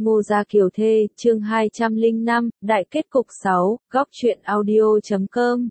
Ngô Gia Kiều Thê, chương 205, đại kết cục 6, góc truyện audio.com.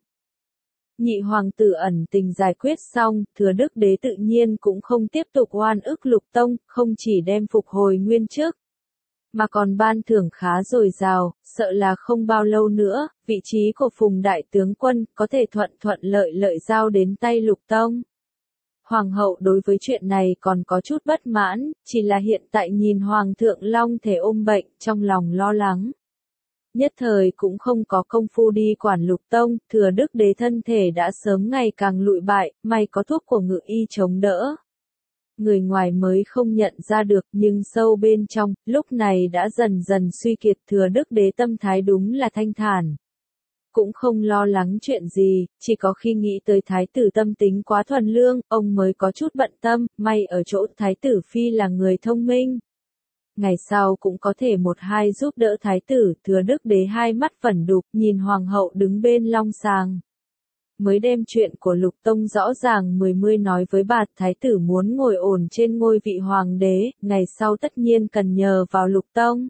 Nhị hoàng tử ẩn tình giải quyết xong, Thừa Đức Đế tự nhiên cũng không tiếp tục oan ức Lục Tông, không chỉ đem phục hồi nguyên chức, mà còn ban thưởng khá dồi dào, sợ là không bao lâu nữa, vị trí của Phùng đại tướng quân có thể thuận lợi giao đến tay Lục Tông. Hoàng hậu đối với chuyện này còn có chút bất mãn, chỉ là hiện tại nhìn Hoàng thượng long thể ôm bệnh, trong lòng lo lắng. Nhất thời cũng không có công phu đi quản Lục Tông, Thừa Đức Đế thân thể đã sớm ngày càng lụi bại, may có thuốc của Ngự Y chống đỡ. Người ngoài mới không nhận ra được, nhưng sâu bên trong, lúc này đã dần dần suy kiệt. Thừa Đức Đế tâm thái đúng là thanh thản. Cũng không lo lắng chuyện gì, chỉ có khi nghĩ tới thái tử tâm tính quá thuần lương, ông mới có chút bận tâm, may ở chỗ thái tử phi là người thông minh. Ngày sau cũng có thể một hai giúp đỡ thái tử. Thừa Đức Đế hai mắt phẩn đục, nhìn hoàng hậu đứng bên long sàng. Mới đem chuyện của Lục Tông rõ ràng mươi nói với bà. Thái tử muốn ngồi ổn trên ngôi vị hoàng đế, ngày sau tất nhiên cần nhờ vào Lục Tông.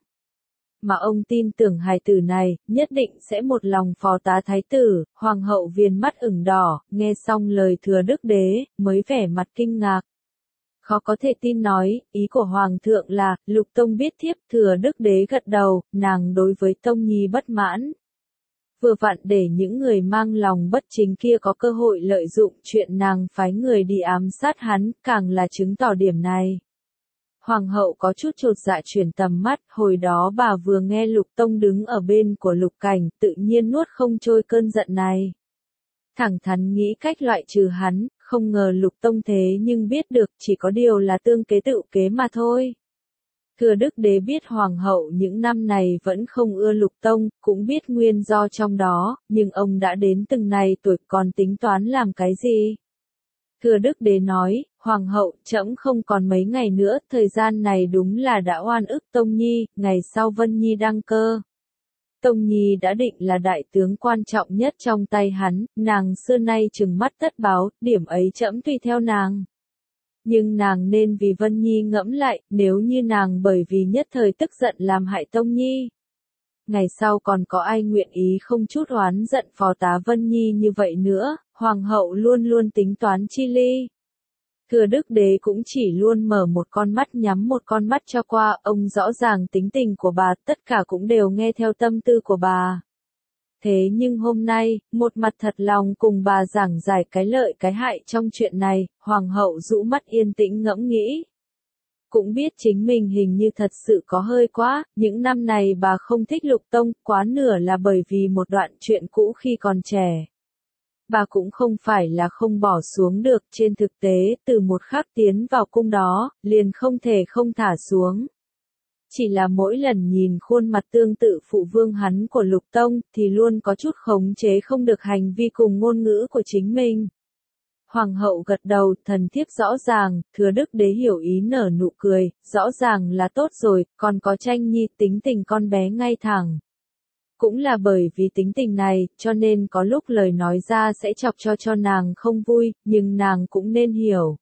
Mà ông tin tưởng hài tử này, nhất định sẽ một lòng phò tá thái tử. Hoàng hậu viền mắt ửng đỏ, nghe xong lời Thừa Đức Đế, mới vẻ mặt kinh ngạc. Khó có thể tin nói, ý của Hoàng thượng là, Lục Tông biết thiếp. Thừa Đức Đế gật đầu, nàng đối với Tông Nhi bất mãn. Vừa vặn để những người mang lòng bất chính kia có cơ hội lợi dụng chuyện nàng phái người đi ám sát hắn, càng là chứng tỏ điểm này. Hoàng hậu có chút chột dạ chuyển tầm mắt, hồi đó bà vừa nghe Lục Tông đứng ở bên của Lục Cảnh, tự nhiên nuốt không trôi cơn giận này. Thẳng thắn nghĩ cách loại trừ hắn, không ngờ Lục Tông thế nhưng biết được, chỉ có điều là tương kế tự kế mà thôi. Thừa Đức Đế biết Hoàng hậu những năm này vẫn không ưa Lục Tông, cũng biết nguyên do trong đó, nhưng ông đã đến từng này tuổi còn tính toán làm cái gì? Thừa Đức Đế nói, Hoàng hậu, trẫm không còn mấy ngày nữa, thời gian này đúng là đã oan ức Tông Nhi, ngày sau Vân Nhi đăng cơ. Tông Nhi đã định là đại tướng quan trọng nhất trong tay hắn, nàng xưa nay trừng mắt tất báo, điểm ấy trẫm tùy theo nàng. Nhưng nàng nên vì Vân Nhi ngẫm lại, nếu như nàng bởi vì nhất thời tức giận làm hại Tông Nhi. Ngày sau còn có ai nguyện ý không chút oán giận phò tá Vân Nhi như vậy nữa, Hoàng hậu luôn luôn tính toán chi ly. Thừa Đức Đế cũng chỉ luôn mở một con mắt nhắm một con mắt cho qua, ông rõ ràng tính tình của bà, tất cả cũng đều nghe theo tâm tư của bà. Thế nhưng hôm nay, một mặt thật lòng cùng bà giảng giải cái lợi cái hại trong chuyện này, Hoàng hậu rũ mắt yên tĩnh ngẫm nghĩ. Cũng biết chính mình hình như thật sự có hơi quá, những năm này bà không thích Lục Tông, quá nửa là bởi vì một đoạn chuyện cũ khi còn trẻ. Bà cũng không phải là không bỏ xuống được, trên thực tế, từ một khắc tiến vào cung đó, liền không thể không thả xuống. Chỉ là mỗi lần nhìn khuôn mặt tương tự phụ vương hắn của Lục Tông, thì luôn có chút khống chế không được hành vi cùng ngôn ngữ của chính mình. Hoàng hậu gật đầu, thần thiếp rõ ràng. Thừa Đức Đế hiểu ý nở nụ cười, rõ ràng là tốt rồi, còn có Tranh Nhi tính tình con bé ngay thẳng. Cũng là bởi vì tính tình này, cho nên có lúc lời nói ra sẽ chọc cho nàng không vui, nhưng nàng cũng nên hiểu.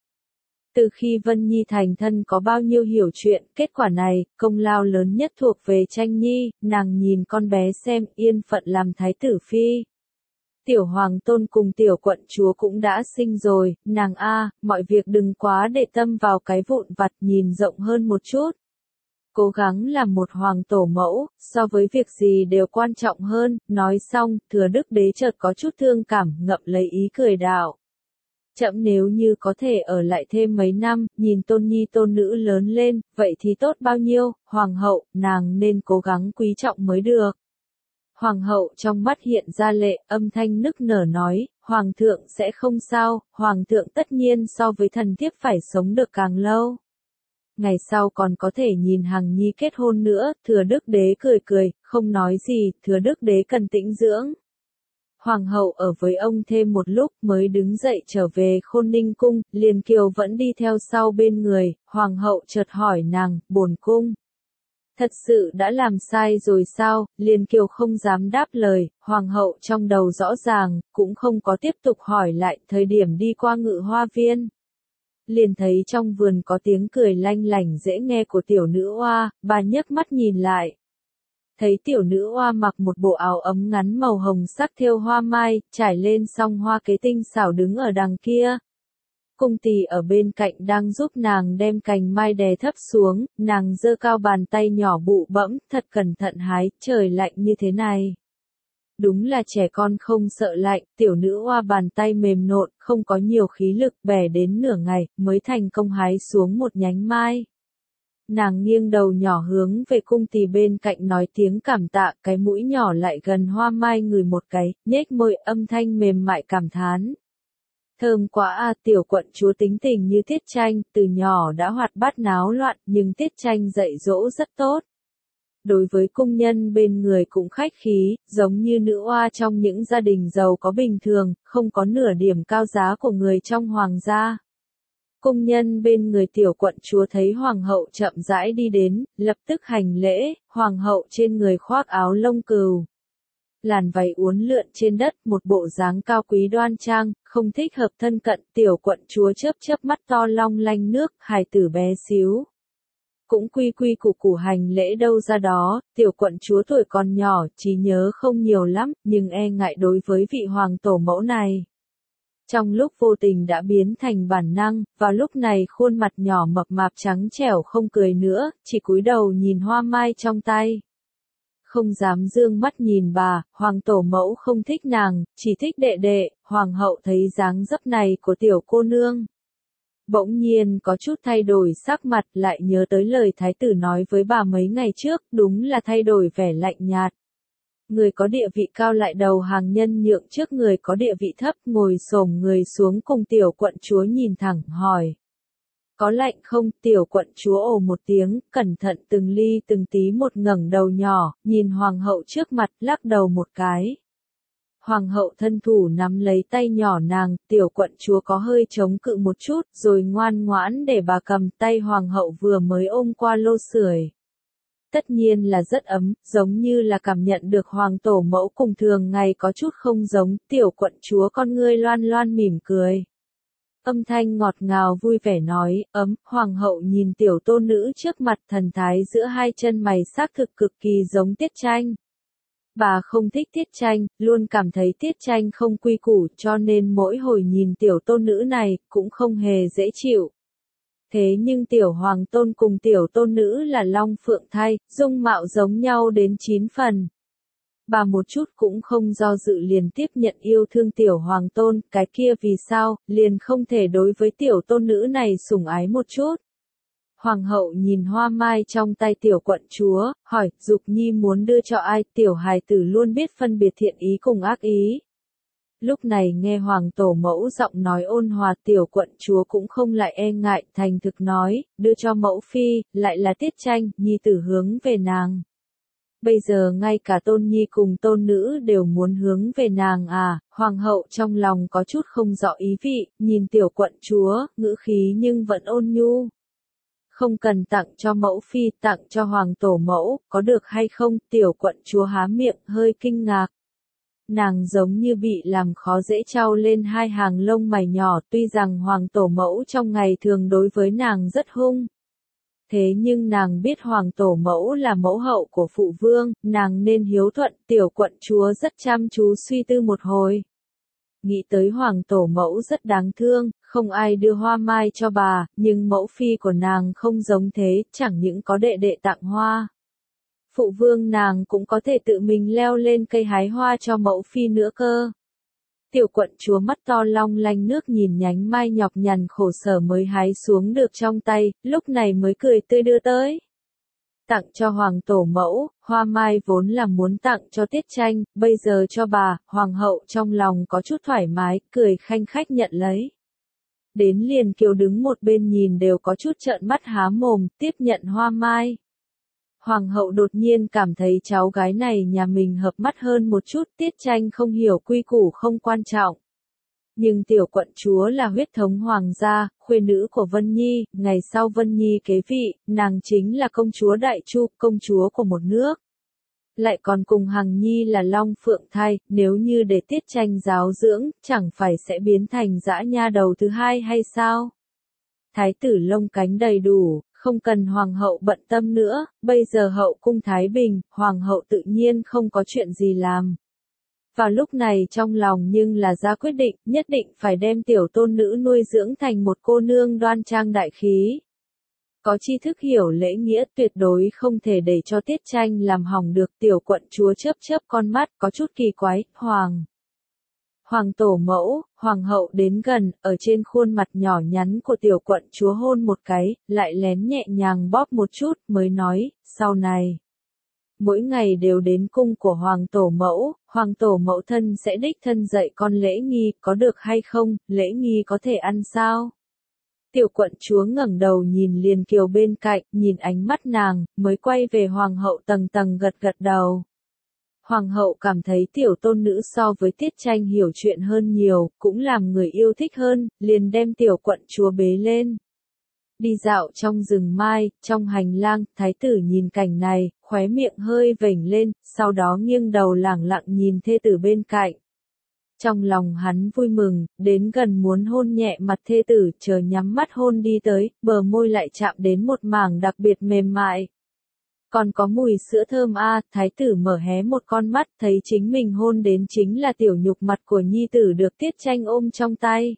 Từ khi Vân Nhi thành thân có bao nhiêu hiểu chuyện, kết quả này, công lao lớn nhất thuộc về Tranh Nhi, nàng nhìn con bé xem, yên phận làm thái tử phi. Tiểu hoàng tôn cùng tiểu quận chúa cũng đã sinh rồi, nàng mọi việc đừng quá để tâm vào cái vụn vặt, nhìn rộng hơn một chút. Cố gắng làm một hoàng tổ mẫu, so với việc gì đều quan trọng hơn. Nói xong, Thừa Đức Đế chợt có chút thương cảm, ngậm lấy ý cười đạo. Trẫm nếu như có thể ở lại thêm mấy năm, nhìn tôn nhi tôn nữ lớn lên, vậy thì tốt bao nhiêu. Hoàng hậu, nàng nên cố gắng quý trọng mới được. Hoàng hậu trong mắt hiện ra lệ, âm thanh nức nở nói, Hoàng thượng sẽ không sao, Hoàng thượng tất nhiên so với thần thiếp phải sống được càng lâu. Ngày sau còn có thể nhìn Hằng Nhi kết hôn nữa. Thừa Đức Đế cười, không nói gì. Thừa Đức Đế cần tĩnh dưỡng. Hoàng hậu ở với ông thêm một lúc mới đứng dậy trở về Khôn Ninh cung, Liên Kiều vẫn đi theo sau bên người. Hoàng hậu chợt hỏi nàng, bổn cung thật sự đã làm sai rồi sao? Liên Kiều không dám đáp lời, Hoàng hậu trong đầu rõ ràng, cũng không có tiếp tục hỏi lại. Thời điểm đi qua Ngự Hoa Viên, liền thấy trong vườn có tiếng cười lanh lảnh dễ nghe của tiểu nữ oa, bà nhấc mắt nhìn lại. Thấy tiểu nữ oa mặc một bộ áo ấm ngắn màu hồng sắc thêu hoa mai, trải lên song hoa kế tinh xảo đứng ở đằng kia. Cung tỳ ở bên cạnh đang giúp nàng đem cành mai đè thấp xuống, nàng giơ cao bàn tay nhỏ bụ bẫm, thật cẩn thận hái, trời lạnh như thế này. Đúng là trẻ con không sợ lạnh, tiểu nữ oa bàn tay mềm nộn, không có nhiều khí lực, bẻ đến nửa ngày, mới thành công hái xuống một nhánh mai. Nàng nghiêng đầu nhỏ hướng về cung tỳ bên cạnh nói tiếng cảm tạ, cái mũi nhỏ lại gần hoa mai ngửi một cái, nhếch môi âm thanh mềm mại cảm thán. Thơm quá à, tiểu quận chúa tính tình như Tiết Tranh, từ nhỏ đã hoạt bát náo loạn, nhưng Tiết Tranh dạy dỗ rất tốt. Đối với cung nhân bên người cũng khách khí, giống như nữ oa trong những gia đình giàu có bình thường, không có nửa điểm cao giá của người trong hoàng gia. Cung nhân bên người tiểu quận chúa thấy hoàng hậu chậm rãi đi đến, lập tức hành lễ, hoàng hậu trên người khoác áo lông cừu. Làn váy uốn lượn trên đất, một bộ dáng cao quý đoan trang, không thích hợp thân cận, tiểu quận chúa chớp chớp mắt to long lanh nước, hài tử bé xíu. Cũng quy quy củ củ hành lễ đâu ra đó, tiểu quận chúa tuổi còn nhỏ, trí nhớ không nhiều lắm, nhưng e ngại đối với vị hoàng tổ mẫu này. Trong lúc vô tình đã biến thành bản năng, vào lúc này khuôn mặt nhỏ mập mạp trắng trẻo không cười nữa, chỉ cúi đầu nhìn hoa mai trong tay. Không dám dương mắt nhìn bà, hoàng tổ mẫu không thích nàng, chỉ thích đệ đệ, hoàng hậu thấy dáng dấp này của tiểu cô nương. Bỗng nhiên có chút thay đổi sắc mặt, lại nhớ tới lời thái tử nói với bà mấy ngày trước, đúng là thay đổi vẻ lạnh nhạt. Người có địa vị cao lại đầu hàng nhân nhượng trước người có địa vị thấp, ngồi xổm người xuống cùng tiểu quận chúa nhìn thẳng, hỏi. Có lạnh không? Tiểu quận chúa ồ một tiếng, cẩn thận từng ly từng tí một ngẩng đầu nhỏ, nhìn hoàng hậu trước mặt, lắc đầu một cái. Hoàng hậu thân thủ nắm lấy tay nhỏ nàng, tiểu quận chúa có hơi chống cự một chút, rồi ngoan ngoãn để bà cầm tay hoàng hậu vừa mới ôm qua lô sưởi. Tất nhiên là rất ấm, giống như là cảm nhận được hoàng tổ mẫu cùng thường ngày có chút không giống, tiểu quận chúa con ngươi loan loan mỉm cười. Âm thanh ngọt ngào vui vẻ nói, ấm, hoàng hậu nhìn tiểu tôn nữ trước mặt, thần thái giữa hai chân mày xác thực cực kỳ giống Tiết Tranh. Bà không thích Tiết Tranh, luôn cảm thấy Tiết Tranh không quy củ, cho nên mỗi hồi nhìn tiểu tôn nữ này, cũng không hề dễ chịu. Thế nhưng tiểu hoàng tôn cùng tiểu tôn nữ là long phượng thai, dung mạo giống nhau đến 9 phần. Bà một chút cũng không do dự liền tiếp nhận yêu thương tiểu hoàng tôn, cái kia vì sao, liền không thể đối với tiểu tôn nữ này sủng ái một chút. Hoàng hậu nhìn hoa mai trong tay tiểu quận chúa, hỏi, Dục Nhi muốn đưa cho ai, tiểu hài tử luôn biết phân biệt thiện ý cùng ác ý. Lúc này nghe hoàng tổ mẫu giọng nói ôn hòa, tiểu quận chúa cũng không lại e ngại, thành thực nói, đưa cho mẫu phi, lại là Tiết Tranh, nhi tử hướng về nàng. Bây giờ ngay cả tôn nhi cùng tôn nữ đều muốn hướng về nàng à, hoàng hậu trong lòng có chút không rõ ý vị, nhìn tiểu quận chúa, ngữ khí nhưng vẫn ôn nhu. Không cần tặng cho mẫu phi, tặng cho hoàng tổ mẫu, có được hay không, tiểu quận chúa há miệng, hơi kinh ngạc. Nàng giống như bị làm khó dễ trao lên hai hàng lông mày nhỏ, tuy rằng hoàng tổ mẫu trong ngày thường đối với nàng rất hung. Thế nhưng nàng biết hoàng tổ mẫu là mẫu hậu của phụ vương, nàng nên hiếu thuận, tiểu quận chúa rất chăm chú suy tư một hồi. Nghĩ tới hoàng tổ mẫu rất đáng thương, không ai đưa hoa mai cho bà, nhưng mẫu phi của nàng không giống thế, chẳng những có đệ đệ tặng hoa. Phụ vương nàng cũng có thể tự mình leo lên cây hái hoa cho mẫu phi nữa cơ. Tiểu quận chúa mắt to long lanh nước nhìn nhánh mai nhọc nhằn khổ sở mới hái xuống được trong tay, lúc này mới cười tươi đưa tới. Tặng cho hoàng tổ mẫu, hoa mai vốn là muốn tặng cho Tiết Tranh, bây giờ cho bà, hoàng hậu trong lòng có chút thoải mái, cười khanh khách nhận lấy. Đến liền Kiều đứng một bên nhìn đều có chút trợn mắt há mồm, tiếp nhận hoa mai. Hoàng hậu đột nhiên cảm thấy cháu gái này nhà mình hợp mắt hơn một chút, Tiết Tranh không hiểu quy củ không quan trọng. Nhưng tiểu quận chúa là huyết thống hoàng gia, khuê nữ của Vân Nhi, ngày sau Vân Nhi kế vị, nàng chính là công chúa Đại Chu, công chúa của một nước. Lại còn cùng Hằng Nhi là long phượng thai, nếu như để Tiết Tranh giáo dưỡng, chẳng phải sẽ biến thành dã nha đầu thứ hai hay sao? thái tử lông cánh đầy đủ, không cần hoàng hậu bận tâm nữa, bây giờ hậu cung thái bình, hoàng hậu tự nhiên không có chuyện gì làm. Vào lúc này trong lòng nhưng là ra quyết định, nhất định phải đem tiểu tôn nữ nuôi dưỡng thành một cô nương đoan trang đại khí. Có tri thức hiểu lễ nghĩa, tuyệt đối không thể để cho Tiết Tranh làm hỏng được. Tiểu quận chúa chớp chớp con mắt, có chút kỳ quái. Hoàng tổ mẫu, hoàng hậu đến gần, ở trên khuôn mặt nhỏ nhắn của tiểu quận chúa hôn một cái, lại lén nhẹ nhàng bóp một chút, mới nói, sau này mỗi ngày đều đến cung của hoàng tổ mẫu thân sẽ đích thân dạy con lễ nghi, có được hay không, lễ nghi có thể ăn sao? Tiểu quận chúa ngẩng đầu nhìn Liền Kiều bên cạnh, nhìn ánh mắt nàng, mới quay về hoàng hậu tầng tầng gật gật đầu. Hoàng hậu cảm thấy tiểu tôn nữ so với Tiết Tranh hiểu chuyện hơn nhiều, cũng làm người yêu thích hơn, liền đem tiểu quận chúa bế lên. Đi dạo trong rừng mai, trong hành lang, thái tử nhìn cảnh này, khóe miệng hơi vểnh lên, sau đó nghiêng đầu lẳng lặng nhìn thê tử bên cạnh. Trong lòng hắn vui mừng, đến gần muốn hôn nhẹ mặt thê tử, chờ nhắm mắt hôn đi tới, bờ môi lại chạm đến một mảng đặc biệt mềm mại. Còn có mùi sữa thơm thái tử mở hé một con mắt, thấy chính mình hôn đến chính là tiểu nhục mặt của nhi tử được Tiết Tranh ôm trong tay.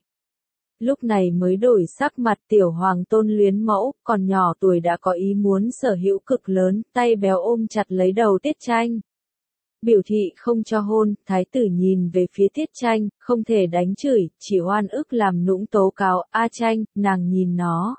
Lúc này mới đổi sắc mặt, tiểu hoàng tôn luyến mẫu, còn nhỏ tuổi đã có ý muốn sở hữu cực lớn, tay béo ôm chặt lấy đầu Tiết Tranh. Biểu thị không cho hôn, thái tử nhìn về phía Tiết Tranh, không thể đánh chửi, chỉ oan ức làm nũng tố cáo, Tranh, nàng nhìn nó.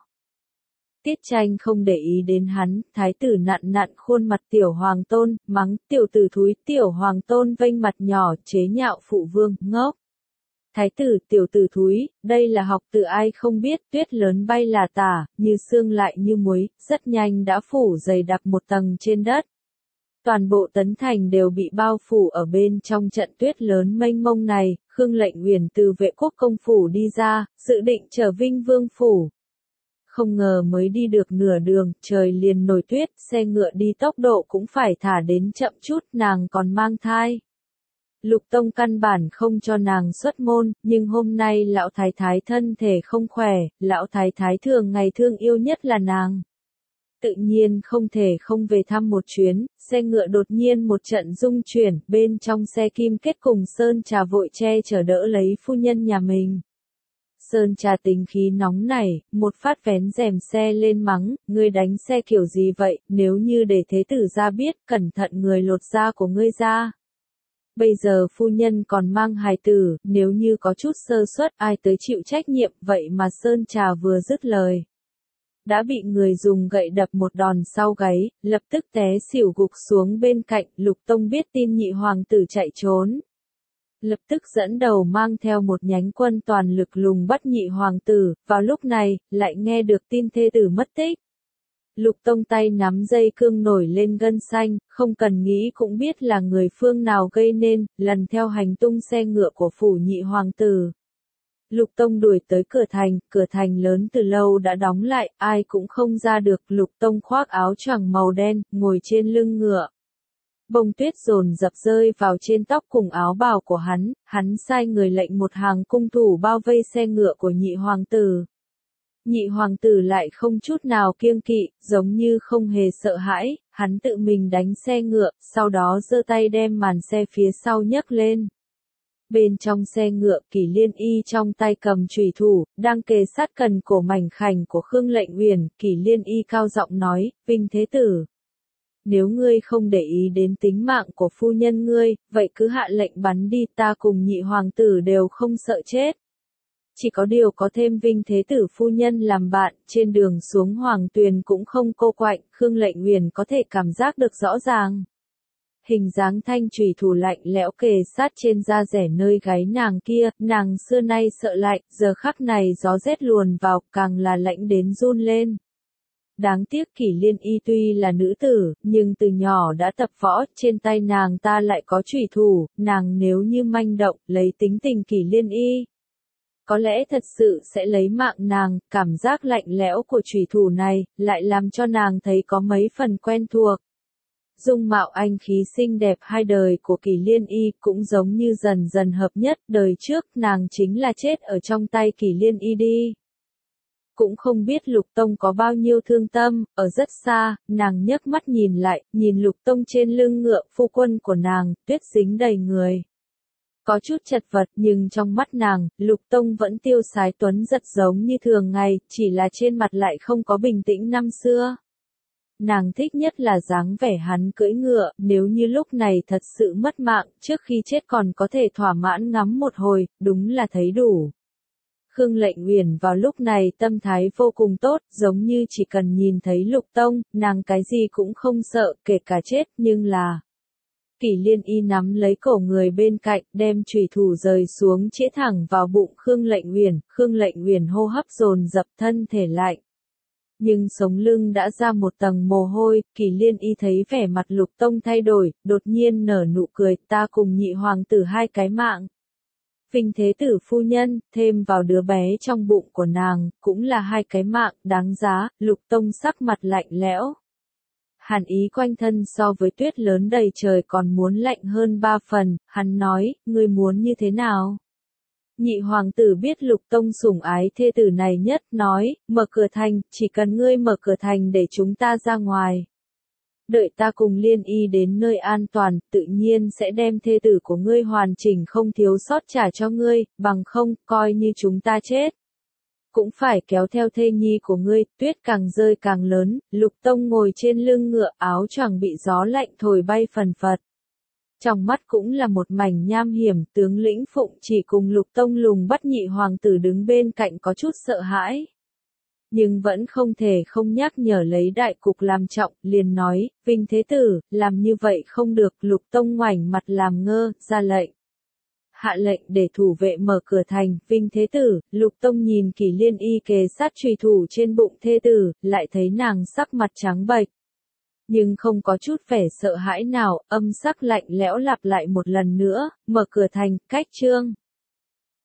Tiết Tranh không để ý đến hắn, thái tử nặn nặn khuôn mặt tiểu hoàng tôn, mắng, tiểu tử thúi, tiểu hoàng tôn vênh mặt nhỏ, chế nhạo phụ vương, ngốc. Thái tử, tiểu tử thúi, đây là học từ ai không biết, tuyết lớn bay là tả, như sương lại như muối, rất nhanh đã phủ dày đặc một tầng trên đất. Toàn bộ Tấn Thành đều bị bao phủ ở bên trong trận tuyết lớn mênh mông này, Khương Lệnh Uyển từ Vệ Quốc công phủ đi ra, dự định trở Vinh Vương phủ. Không ngờ mới đi được nửa đường, trời liền nổi tuyết, xe ngựa đi tốc độ cũng phải thả đến chậm chút, nàng còn mang thai. Lục Tông căn bản không cho nàng xuất môn, nhưng hôm nay lão thái thái thân thể không khỏe, lão thái thái thường ngày thương yêu nhất là nàng. Tự nhiên không thể không về thăm một chuyến, xe ngựa đột nhiên một trận rung chuyển, bên trong xe Kim Kết cùng Sơn Trà vội che chở đỡ lấy phu nhân nhà mình. Sơn Trà tính khí nóng nảy, một phát vén rèm xe lên mắng, ngươi đánh xe kiểu gì vậy, nếu như để thế tử ra biết, cẩn thận người lột da của ngươi ra. Bây giờ phu nhân còn mang hài tử, nếu như có chút sơ suất ai tới chịu trách nhiệm, vậy mà Sơn Trà vừa dứt lời. Đã bị người dùng gậy đập một đòn sau gáy, lập tức té xỉu gục xuống bên cạnh, Lục Tông biết tin nhị hoàng tử chạy trốn. Lập tức dẫn đầu mang theo một nhánh quân toàn lực lùng bắt nhị hoàng tử, vào lúc này, lại nghe được tin thê tử mất tích. Lục Tông tay nắm dây cương nổi lên gân xanh, không cần nghĩ cũng biết là người phương nào gây nên, lần theo hành tung xe ngựa của phủ nhị hoàng tử. Lục Tông đuổi tới cửa thành lớn từ lâu đã đóng lại, ai cũng không ra được, Lục Tông khoác áo choàng màu đen, ngồi trên lưng ngựa. Bông tuyết dồn dập rơi vào trên tóc cùng áo bào của hắn sai người lệnh một hàng cung thủ bao vây xe ngựa của nhị hoàng tử. Nhị hoàng tử lại không chút nào kiêng kỵ, giống như không hề sợ hãi, hắn tự mình đánh xe ngựa, sau đó giơ tay đem màn xe phía sau nhấc lên. Bên trong xe ngựa, Kỷ Liên Y trong tay cầm chùy thủ, đang kề sát cần cổ mảnh khảnh của Khương Lệnh Uyển, Kỷ Liên Y cao giọng nói, Vinh thế tử. Nếu ngươi không để ý đến tính mạng của phu nhân ngươi, vậy cứ hạ lệnh bắn đi, ta cùng nhị hoàng tử đều không sợ chết. Chỉ có điều có thêm Vinh thế tử phu nhân làm bạn, trên đường xuống Hoàng Tuyền cũng không cô quạnh, Khương Lệnh Uyển có thể cảm giác được rõ ràng. Hình dáng thanh chùy thủ lạnh lẽo kề sát trên da rẻ nơi gáy nàng kia, nàng xưa nay sợ lạnh, giờ khắc này gió rét luồn vào, càng là lạnh đến run lên. Đáng tiếc Kỷ Liên Y tuy là nữ tử, nhưng từ nhỏ đã tập võ, trên tay nàng ta lại có chùy thủ, nàng nếu như manh động, lấy tính tình Kỷ Liên Y. Có lẽ thật sự sẽ lấy mạng nàng, cảm giác lạnh lẽo của chùy thủ này, lại làm cho nàng thấy có mấy phần quen thuộc. Dung mạo anh khí xinh đẹp hai đời của Kỷ Liên Y cũng giống như dần dần hợp nhất, đời trước nàng chính là chết ở trong tay Kỷ Liên Y đi. cũng không biết Lục Tông có bao nhiêu thương tâm, ở rất xa, nàng nhấc mắt nhìn lại, nhìn Lục Tông trên lưng ngựa, phu quân của nàng, tuyết dính đầy người. Có chút chật vật nhưng trong mắt nàng, Lục Tông vẫn tiêu sái tuấn giật giống như thường ngày, chỉ là trên mặt lại không có bình tĩnh năm xưa. Nàng thích nhất là dáng vẻ hắn cưỡi ngựa, nếu như lúc này thật sự mất mạng, trước khi chết còn có thể thỏa mãn ngắm một hồi, đúng là thấy đủ. Khương Lệnh Uyển vào lúc này tâm thái vô cùng tốt, giống như chỉ cần nhìn thấy Lục Tông, nàng cái gì cũng không sợ, kể cả chết, nhưng là... Kỷ Liên Y nắm lấy cổ người bên cạnh, đem chùy thủ rời xuống chĩa thẳng vào bụng Khương Lệnh Uyển hô hấp dồn dập thân thể lạnh. Nhưng sống lưng đã ra một tầng mồ hôi, Kỷ Liên Y thấy vẻ mặt Lục Tông thay đổi, đột nhiên nở nụ cười, ta cùng nhị hoàng tử hai cái mạng. Vinh thế tử phu nhân, thêm vào đứa bé trong bụng của nàng, cũng là hai cái mạng, đáng giá, Lục Tông sắc mặt lạnh lẽo. Hàn ý quanh thân so với tuyết lớn đầy trời còn muốn lạnh hơn 3 phần, hắn nói, ngươi muốn như thế nào? Nhị hoàng tử biết Lục Tông sủng ái thê tử này nhất, nói, mở cửa thành, chỉ cần ngươi mở cửa thành để chúng ta ra ngoài. Đợi ta cùng Liên Y đến nơi an toàn, tự nhiên sẽ đem thê tử của ngươi hoàn chỉnh không thiếu sót trả cho ngươi, bằng không, coi như chúng ta chết. Cũng phải kéo theo thê nhi của ngươi, tuyết càng rơi càng lớn, Lục Tông ngồi trên lưng ngựa áo choàng bị gió lạnh thổi bay phần phật. Trong mắt cũng là một mảnh nham hiểm, tướng lĩnh Phụng chỉ cùng Lục Tông lùng bắt nhị hoàng tử đứng bên cạnh có chút sợ hãi. Nhưng vẫn không thể không nhắc nhở lấy đại cục làm trọng, liền nói, Vinh thế tử, làm như vậy không được, Lục Tông ngoảnh mặt làm ngơ, ra lệnh. Hạ lệnh để thủ vệ mở cửa thành, Vinh thế tử, Lục Tông nhìn Kỷ Liên Y kề sát chùy thủ trên bụng thê tử, lại thấy nàng sắc mặt trắng bệch. Nhưng không có chút vẻ sợ hãi nào, âm sắc lạnh lẽo lặp lại một lần nữa, mở cửa thành, cách trương.